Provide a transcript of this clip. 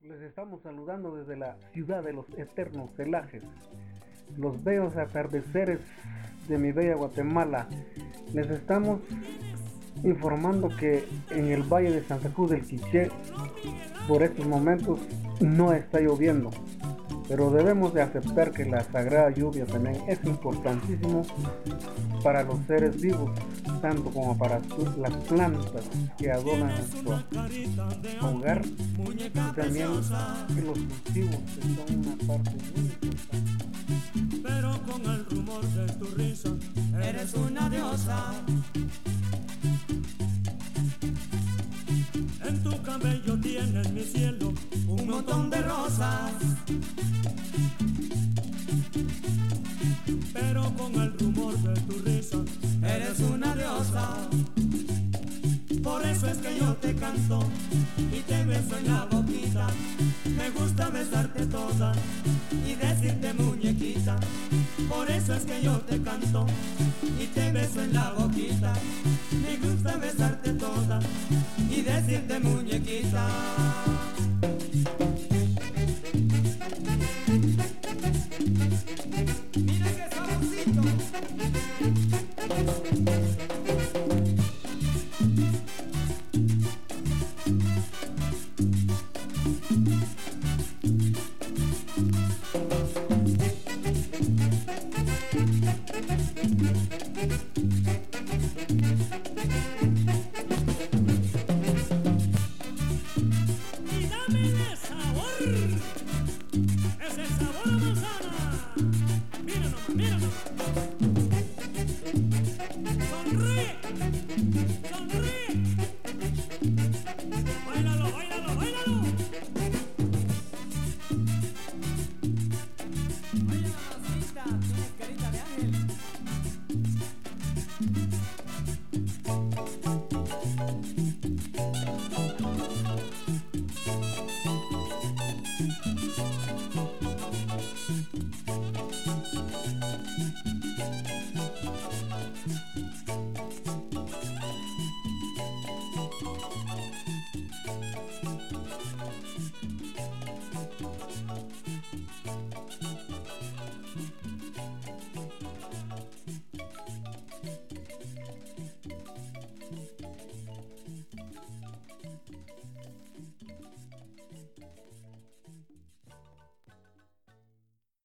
Les estamos saludando desde la ciudad de los eternos celajes, los bellos atardeceres de mi bella Guatemala. Les estamos informando que en el Valle de Santa Cruz del Quiché, por estos momentos, no está lloviendo, pero debemos de aceptar que la sagrada lluvia también es importantísimo para los seres vivos, tanto como para las plantas que adornan nuestro hogar, y también en los cultivos, que son una parte muy importante. Pero con el rumor de tu risa eres una diosa. En tu cabello tienes, mi cielo, un montón de rosas. Pero con el rumor de tu risa eres una diosa. Por eso es que yo te canto y te beso en la boquita. Me gusta besarte toda y decirte muñequita. Por eso es que yo te canto y te beso en la boquita. Me gusta besarte toda y decirte muñequita. Mira qué saborcito.